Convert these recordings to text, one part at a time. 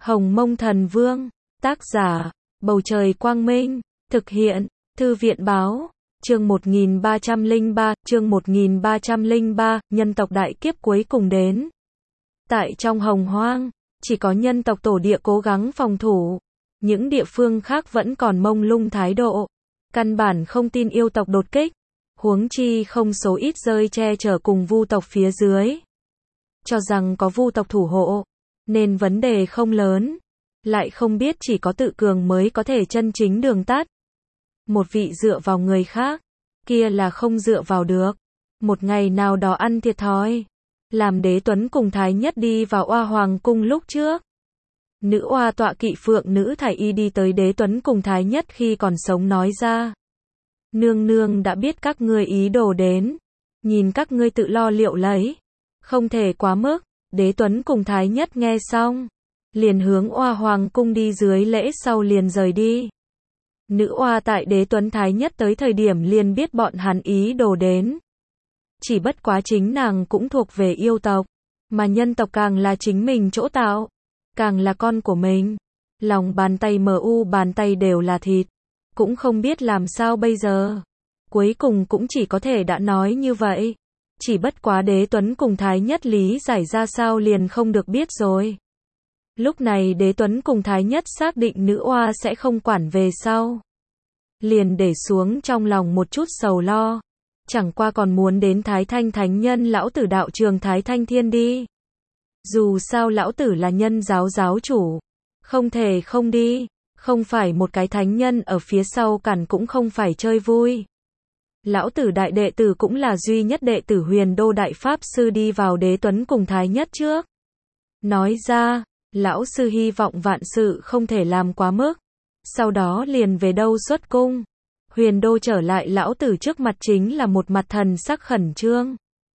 Hồng Mông Thần Vương, tác giả, Bầu Trời Quang Minh, thực hiện, Thư viện Báo, chương 1303, nhân tộc đại kiếp cuối cùng đến. Tại trong Hồng Hoang, chỉ có nhân tộc tổ địa cố gắng phòng thủ, những địa phương khác vẫn còn mông lung thái độ, căn bản không tin yêu tộc đột kích, huống chi không số ít rơi che chở cùng vu tộc phía dưới. Cho rằng có vu tộc thủ hộ, nên vấn đề không lớn, lại không biết chỉ có tự cường mới có thể chân chính đường tắt. Một vị dựa vào người khác, kia là không dựa vào được. Một ngày nào đó ăn thiệt thòi, làm Đế Tuấn cùng Thái Nhất đi vào Oa Hoàng cung lúc trước. Nữ oa tọa kỵ phượng nữ Thải Y đi tới Đế Tuấn cùng Thái Nhất khi còn sống nói ra. Nương nương đã biết các ngươi ý đồ đến, nhìn các ngươi tự lo liệu lấy, không thể quá mức. Đế Tuấn cùng Thái Nhất nghe xong, liền hướng Oa Hoàng cung đi dưới lễ sau liền rời đi. Nữ oa tại Đế Tuấn Thái Nhất tới thời điểm liền biết bọn hắn ý đồ đến. Chỉ bất quá chính nàng cũng thuộc về yêu tộc, mà nhân tộc càng là chính mình chỗ tạo, càng là con của mình. Lòng bàn tay bàn tay đều là thịt, cũng không biết làm sao bây giờ. Cuối cùng cũng chỉ có thể đã nói như vậy. Chỉ bất quá Đế Tuấn cùng Thái Nhất lý giải ra sao liền không được biết rồi. Lúc này Đế Tuấn cùng Thái Nhất xác định nữ oa sẽ không quản về sau, liền để xuống trong lòng một chút sầu lo. Chẳng qua còn muốn đến Thái Thanh Thánh Nhân lão tử đạo trường Thái Thanh Thiên đi. Dù sao lão tử là nhân giáo giáo chủ, không thể không đi, không phải một cái thánh nhân ở phía sau cản cũng không phải chơi vui. Lão tử đại đệ tử cũng là duy nhất đệ tử Huyền Đô đại pháp sư đi vào Đế Tuấn cùng Thái Nhất trước. Nói ra, lão sư hy vọng vạn sự không thể làm quá mức, sau đó liền về đâu xuất cung. Huyền Đô trở lại lão tử trước mặt chính là một mặt thần sắc khẩn trương.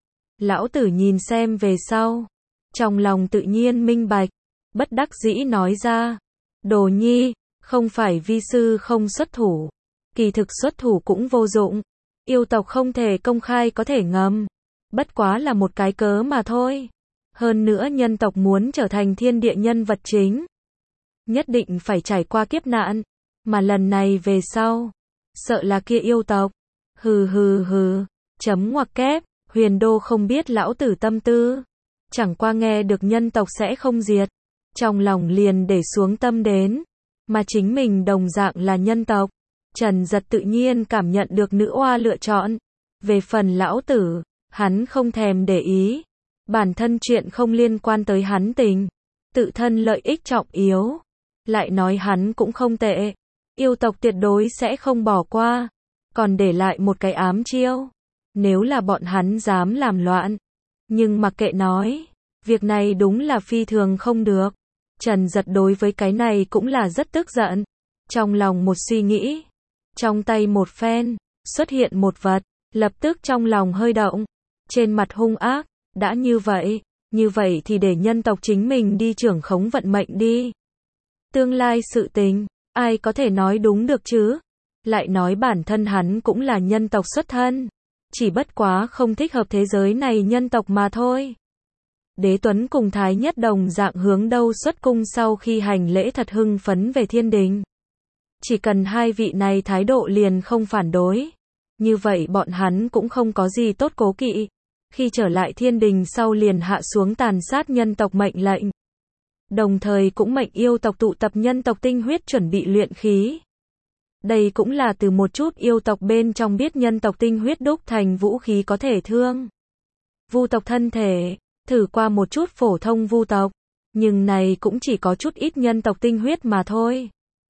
Lão tử nhìn xem về sau, trong lòng tự nhiên minh bạch, bất đắc dĩ nói ra. Đồ nhi, không phải vi sư không xuất thủ, kỳ thực xuất thủ cũng vô dụng. Yêu tộc không thể công khai có thể ngầm, bất quá là một cái cớ mà thôi. Hơn nữa nhân tộc muốn trở thành thiên địa nhân vật chính, nhất định phải trải qua kiếp nạn, mà lần này về sau, sợ là kia yêu tộc. Chấm ngoặc kép, Huyền Đô không biết lão tử tâm tư, chẳng qua nghe được nhân tộc sẽ không diệt, trong lòng liền để xuống tâm đến, mà chính mình đồng dạng là nhân tộc. Trần Giật tự nhiên cảm nhận được nữ oa lựa chọn. Về phần lão tử, hắn không thèm để ý. Bản thân chuyện không liên quan tới hắn tình, tự thân lợi ích trọng yếu. Lại nói hắn cũng không tệ, yêu tộc tuyệt đối sẽ không bỏ qua, còn để lại một cái ám chiêu, nếu là bọn hắn dám làm loạn. Nhưng mặc kệ nói, việc này đúng là phi thường không được. Trần Giật đối với cái này cũng là rất tức giận. Trong lòng một suy nghĩ, trong tay một phen, xuất hiện một vật, lập tức trong lòng hơi động, trên mặt hung ác. Đã như vậy thì để nhân tộc chính mình đi trưởng khống vận mệnh đi. Tương lai sự tình, ai có thể nói đúng được chứ? Lại nói bản thân hắn cũng là nhân tộc xuất thân, chỉ bất quá không thích hợp thế giới này nhân tộc mà thôi. Đế Tuấn cùng Thái Nhất đồng dạng hướng đâu xuất cung sau khi hành lễ thật hưng phấn về thiên đình. Chỉ cần hai vị này thái độ liền không phản đối, như vậy bọn hắn cũng không có gì tốt cố kỵ. Khi trở lại thiên đình sau liền hạ xuống tàn sát nhân tộc mệnh lệnh. Đồng thời cũng mệnh yêu tộc tụ tập nhân tộc tinh huyết chuẩn bị luyện khí. Đây cũng là từ một chút yêu tộc bên trong biết nhân tộc tinh huyết đúc thành vũ khí có thể thương vu tộc thân thể. Thử qua một chút phổ thông vu tộc, nhưng này cũng chỉ có chút ít nhân tộc tinh huyết mà thôi.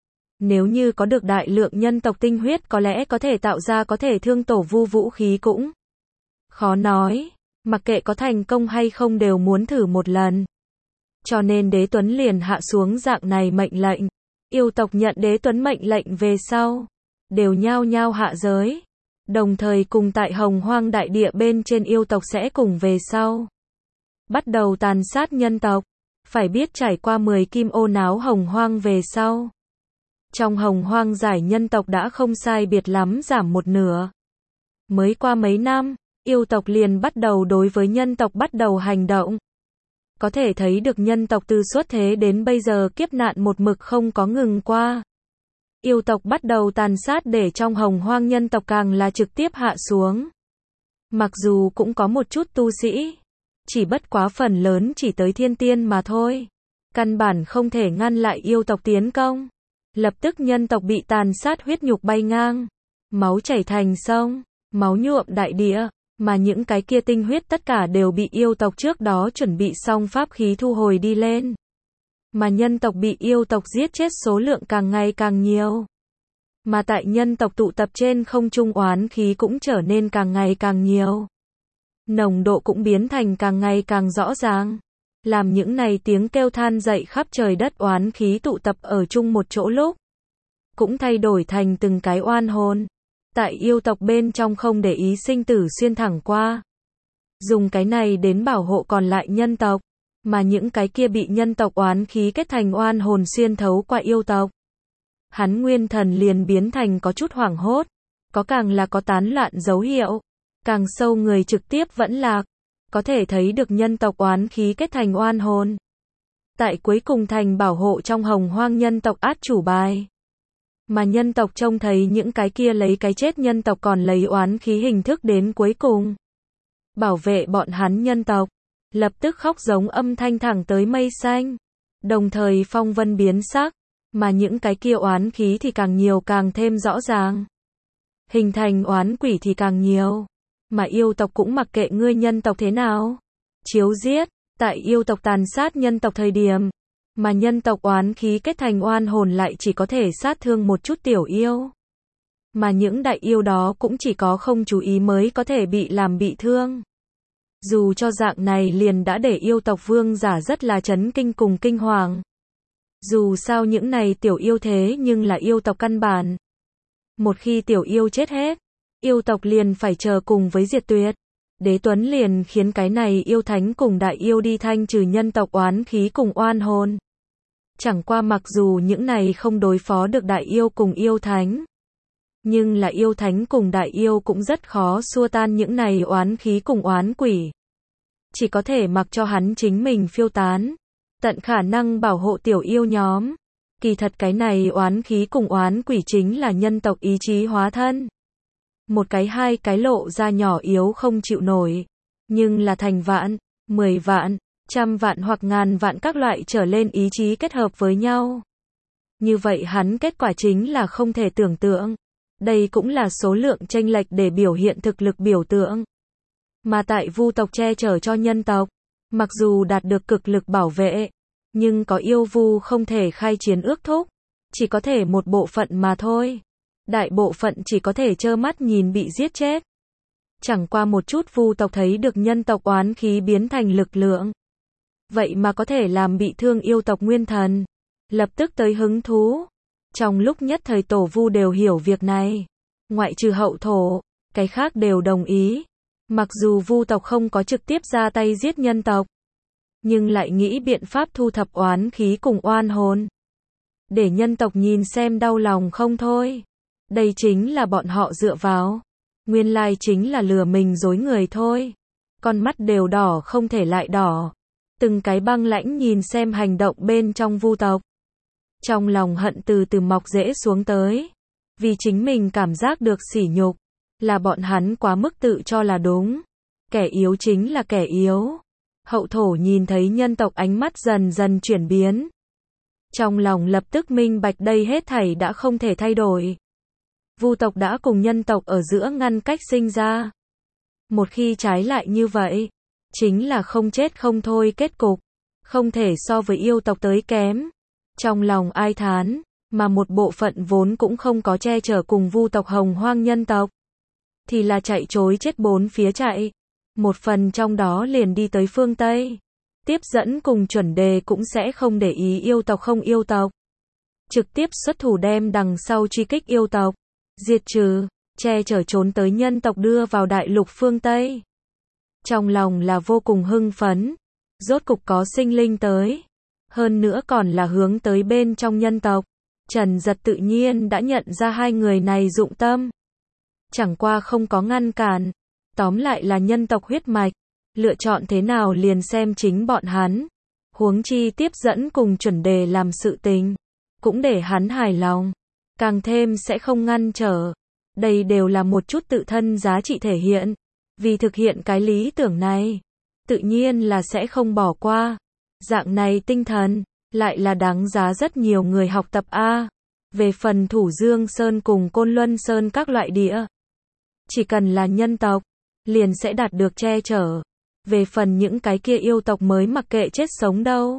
Nếu như có được đại lượng nhân tộc tinh huyết có lẽ có thể tạo ra có thể thương tổ vu vũ khí cũng khó nói, mặc kệ có thành công hay không đều muốn thử một lần. Cho nên Đế Tuấn liền hạ xuống dạng này mệnh lệnh. Yêu tộc nhận Đế Tuấn mệnh lệnh về sau, đều nhao nhao hạ giới. Đồng thời cùng tại Hồng Hoang đại địa bên trên yêu tộc sẽ cùng về sau bắt đầu tàn sát nhân tộc. Phải biết trải qua 10 kim ô náo Hồng Hoang về sau, trong Hồng Hoang giải nhân tộc đã không sai biệt lắm giảm một nửa. Mới qua mấy năm, yêu tộc liền bắt đầu đối với nhân tộc bắt đầu hành động. Có thể thấy được nhân tộc từ xuất thế đến bây giờ kiếp nạn một mực không có ngừng qua. Yêu tộc bắt đầu tàn sát để trong hồng hoang nhân tộc càng là trực tiếp hạ xuống. Mặc dù cũng có một chút tu sĩ, chỉ bất quá phần lớn chỉ tới thiên tiên mà thôi. Căn bản không thể ngăn lại yêu tộc tiến công. Lập tức nhân tộc bị tàn sát huyết nhục bay ngang. Máu chảy thành sông, máu nhuộm đại địa. Mà những cái kia tinh huyết tất cả đều bị yêu tộc trước đó chuẩn bị xong pháp khí thu hồi đi lên. Mà nhân tộc bị yêu tộc giết chết số lượng càng ngày càng nhiều. Mà tại nhân tộc tụ tập trên không trung oán khí cũng trở nên càng ngày càng nhiều. Nồng độ cũng biến thành càng ngày càng rõ ràng. Làm những này tiếng kêu than dậy khắp trời đất oán khí tụ tập ở chung một chỗ lúc. Cũng thay đổi thành từng cái oan hồn. Tại yêu tộc bên trong không để ý sinh tử xuyên thẳng qua. Dùng cái này đến bảo hộ còn lại nhân tộc. Mà những cái kia bị nhân tộc oán khí kết thành oan hồn xuyên thấu qua yêu tộc. Hắn nguyên thần liền biến thành có chút hoảng hốt. Có càng là có tán loạn dấu hiệu. Càng sâu người trực tiếp vẫn lạc. Có thể thấy được nhân tộc oán khí kết thành oan hồn. Tại cuối cùng thành bảo hộ trong hồng hoang nhân tộc át chủ bài. Mà nhân tộc trông thấy những cái kia lấy cái chết nhân tộc còn lấy oán khí hình thức đến cuối cùng. Bảo vệ bọn hắn nhân tộc. Lập tức khóc giống âm thanh thẳng tới mây xanh. Đồng thời phong vân biến sắc. Mà những cái kia oán khí thì càng nhiều càng thêm rõ ràng. Hình thành oán quỷ thì càng nhiều. Mà yêu tộc cũng mặc kệ ngươi nhân tộc thế nào. Chiếu giết. Tại yêu tộc tàn sát nhân tộc thời điểm. Mà nhân tộc oán khí kết thành oan hồn lại chỉ có thể sát thương một chút tiểu yêu. Mà những đại yêu đó cũng chỉ có không chú ý mới có thể bị làm bị thương. Dù cho dạng này liền đã để yêu tộc vương giả rất là chấn kinh cùng kinh hoàng. Dù sao những này tiểu yêu thế nhưng là yêu tộc căn bản. Một khi tiểu yêu chết hết, yêu tộc liền phải chờ cùng với diệt tuyệt. Đế Tuấn liền khiến cái này yêu thánh cùng đại yêu đi thanh trừ nhân tộc oán khí cùng oan hồn. Chẳng qua mặc dù những này không đối phó được đại yêu cùng yêu thánh. Nhưng là yêu thánh cùng đại yêu cũng rất khó xua tan những này oán khí cùng oán quỷ. Chỉ có thể mặc cho hắn chính mình phiêu tán. Tận khả năng bảo hộ tiểu yêu nhóm. Kỳ thật cái này oán khí cùng oán quỷ chính là nhân tộc ý chí hóa thân. Một cái hai cái lộ ra nhỏ yếu không chịu nổi. Nhưng là thành vạn, 10 vạn, 100 vạn hoặc ngàn vạn các loại trở lên ý chí kết hợp với nhau. Như vậy hắn kết quả chính là không thể tưởng tượng. Đây cũng là số lượng chênh lệch để biểu hiện thực lực biểu tượng. Mà tại vu tộc che chở cho nhân tộc, mặc dù đạt được cực lực bảo vệ, nhưng có yêu vu không thể khai chiến ước thúc, chỉ có thể một bộ phận mà thôi. Đại bộ phận chỉ có thể trơ mắt nhìn bị giết chết. Chẳng qua một chút vu tộc thấy được nhân tộc oán khí biến thành lực lượng. Vậy mà có thể làm bị thương yêu tộc nguyên thần. Lập tức tới hứng thú. Trong lúc nhất thời tổ vu đều hiểu việc này. Ngoại trừ hậu thổ, cái khác đều đồng ý. Mặc dù vu tộc không có trực tiếp ra tay giết nhân tộc, nhưng lại nghĩ biện pháp thu thập oán khí cùng oan hồn. Để nhân tộc nhìn xem đau lòng không thôi. Đây chính là bọn họ dựa vào. Nguyên lai chính là lừa mình dối người thôi. Con mắt đều đỏ không thể lại đỏ. Từng cái băng lãnh nhìn xem hành động bên trong vu tộc. Trong lòng hận từ từ mọc rễ xuống tới. Vì chính mình cảm giác được sỉ nhục. Là bọn hắn quá mức tự cho là đúng. Kẻ yếu chính là kẻ yếu. Hậu thổ nhìn thấy nhân tộc ánh mắt dần dần chuyển biến. Trong lòng lập tức minh bạch đây hết thảy đã không thể thay đổi. Vu tộc đã cùng nhân tộc ở giữa ngăn cách sinh ra. Một khi trái lại như vậy, chính là không chết không thôi kết cục. Không thể so với yêu tộc tới kém. Trong lòng ai thán, mà một bộ phận vốn cũng không có che chở cùng vu tộc hồng hoang nhân tộc. Thì là chạy trối chết bốn phía chạy. Một phần trong đó liền đi tới phương Tây. Tiếp dẫn cùng chuẩn đề cũng sẽ không để ý yêu tộc không yêu tộc. Trực tiếp xuất thủ đem đằng sau truy kích yêu tộc. Diệt trừ, che chở trốn tới nhân tộc đưa vào đại lục phương Tây. Trong lòng là vô cùng hưng phấn. Rốt cục có sinh linh tới. Hơn nữa còn là hướng tới bên trong nhân tộc. Trần Giật tự nhiên đã nhận ra hai người này dụng tâm. Chẳng qua không có ngăn cản. Tóm lại là nhân tộc huyết mạch. Lựa chọn thế nào liền xem chính bọn hắn. Huống chi tiếp dẫn cùng chuẩn đề làm sự tình, cũng để hắn hài lòng, càng thêm sẽ không ngăn trở. Đây đều là một chút tự thân giá trị thể hiện. Vì thực hiện cái lý tưởng này, tự nhiên là sẽ không bỏ qua. Dạng này tinh thần, lại là đáng giá rất nhiều người học tập a. Về phần Thủ Dương Sơn cùng Côn Luân Sơn các loại địa, chỉ cần là nhân tộc, liền sẽ đạt được che chở. Về phần những cái kia yêu tộc mới mặc kệ chết sống đâu.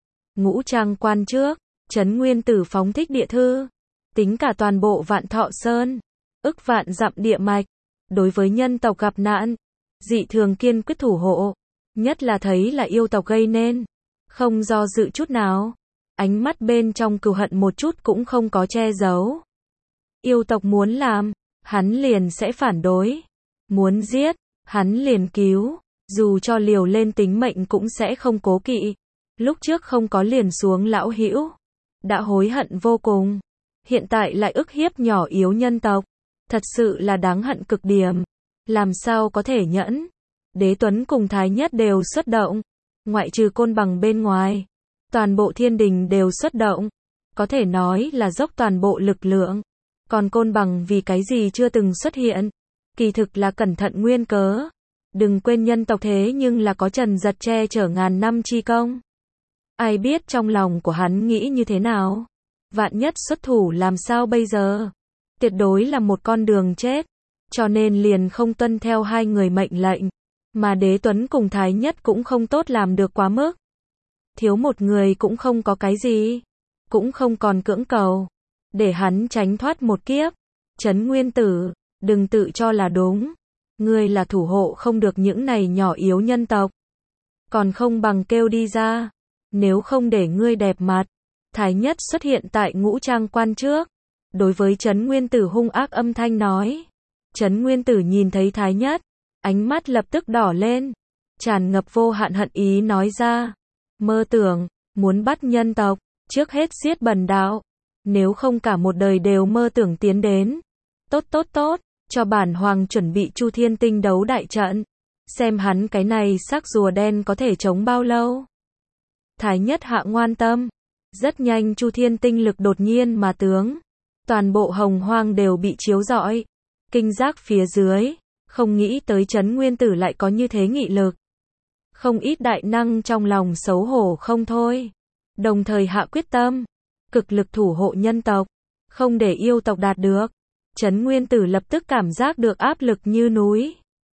Ngũ Trang Quan trước, Trấn Nguyên Tử phóng thích địa thư, tính cả toàn bộ Vạn Thọ Sơn, ức vạn dặm địa mạch, đối với nhân tộc gặp nạn, dị thường kiên quyết thủ hộ, nhất là thấy là yêu tộc gây nên, không do dự chút nào, ánh mắt bên trong cừu hận một chút cũng không có che giấu. Yêu tộc muốn làm, hắn liền sẽ phản đối, muốn giết, hắn liền cứu, dù cho liều lên tính mệnh cũng sẽ không cố kỵ. Lúc trước không có liền xuống lão hữu, đã hối hận vô cùng, hiện tại lại ức hiếp nhỏ yếu nhân tộc, thật sự là đáng hận cực điểm, làm sao có thể nhẫn. Đế Tuấn cùng Thái Nhất đều xuất động, ngoại trừ Côn Bằng bên ngoài, toàn bộ thiên đình đều xuất động, có thể nói là dốc toàn bộ lực lượng. Còn Côn Bằng vì cái gì chưa từng xuất hiện, kỳ thực là cẩn thận nguyên cớ. Đừng quên nhân tộc thế nhưng là có Trần Giật che chở ngàn năm chi công. Ai biết trong lòng của hắn nghĩ như thế nào? Vạn nhất xuất thủ làm sao bây giờ? Tuyệt đối là một con đường chết. Cho nên liền không tuân theo hai người mệnh lệnh. Mà Đế Tuấn cùng Thái Nhất cũng không tốt làm được quá mức. Thiếu một người cũng không có cái gì. Cũng không còn cưỡng cầu. Để hắn tránh thoát một kiếp. Trấn Nguyên Tử, đừng tự cho là đúng. Ngươi là thủ hộ không được những này nhỏ yếu nhân tộc. Còn không bằng kêu đi ra. Nếu không để ngươi đẹp mặt. Thái Nhất xuất hiện tại Ngũ Trang Quan trước. Đối với Trấn Nguyên Tử hung ác âm thanh nói. Trấn Nguyên Tử nhìn thấy Thái Nhất, ánh mắt lập tức đỏ lên. Tràn ngập vô hạn hận ý nói ra. Mơ tưởng, muốn bắt nhân tộc, trước hết giết bần đạo. Nếu không cả một đời đều mơ tưởng tiến đến. Tốt tốt tốt. Cho bản hoàng chuẩn bị Chu Thiên Tinh đấu đại trận. Xem hắn cái này xác rùa đen có thể chống bao lâu. Thái Nhất hạ ngoan tâm. Rất nhanh Chu Thiên Tinh lực đột nhiên mà tướng. Toàn bộ hồng hoang đều bị chiếu rọi. Kinh giác phía dưới. Không nghĩ tới Trấn Nguyên Tử lại có như thế nghị lực. Không ít đại năng trong lòng xấu hổ không thôi. Đồng thời hạ quyết tâm. Cực lực thủ hộ nhân tộc. Không để yêu tộc đạt được. Trấn Nguyên Tử lập tức cảm giác được áp lực như núi.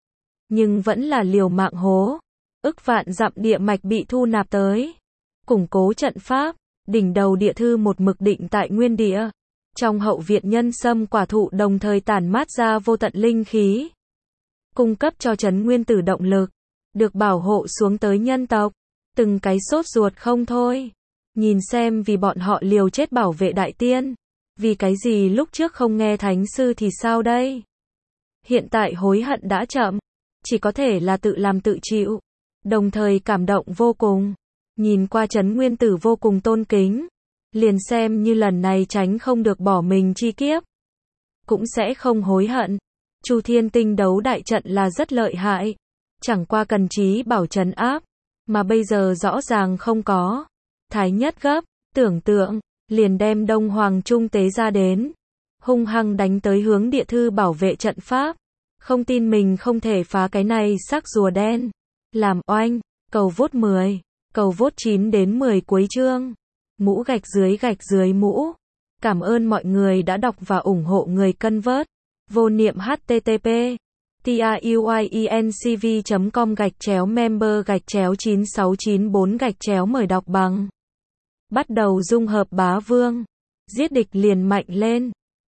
Nhưng vẫn là liều mạng hố. Ức vạn dặm địa mạch bị thu nạp tới. Củng cố trận pháp. Đỉnh đầu địa thư một mực định tại nguyên địa. Trong hậu viện nhân sâm quả thụ đồng thời tản mát ra vô tận linh khí. Cung cấp cho Trấn Nguyên Tử động lực. Được bảo hộ xuống tới nhân tộc. Từng cái sốt ruột không thôi. Nhìn xem vì bọn họ liều chết bảo vệ đại tiên. Vì cái gì lúc trước không nghe thánh sư thì sao đây? Hiện tại hối hận đã chậm. Chỉ có thể là tự làm tự chịu. Đồng thời cảm động vô cùng. Nhìn qua Trấn Nguyên Tử vô cùng tôn kính. Liền xem như lần này tránh không được bỏ mình chi kiếp. Cũng sẽ không hối hận. Chu Thiên Tinh đấu đại trận là rất lợi hại. Chẳng qua cần trí bảo trấn áp. Mà bây giờ rõ ràng không có. Thái Nhất gấp, tưởng tượng. Liền đem Đông Hoàng Trung tế ra đến. Hung hăng đánh tới hướng địa thư bảo vệ trận pháp. Không tin mình không thể phá cái này xác rùa đen. Làm oanh, cầu vote 10, cầu vote 9 đến 10 cuối chương. Mũ gạch dưới mũ. Cảm ơn mọi người đã đọc và ủng hộ người cân vớt. Vô niệm http truyencv.com/member/9694 mời đọc bằng. Bắt đầu dung hợp bá vương. Giết địch liền mạnh lên.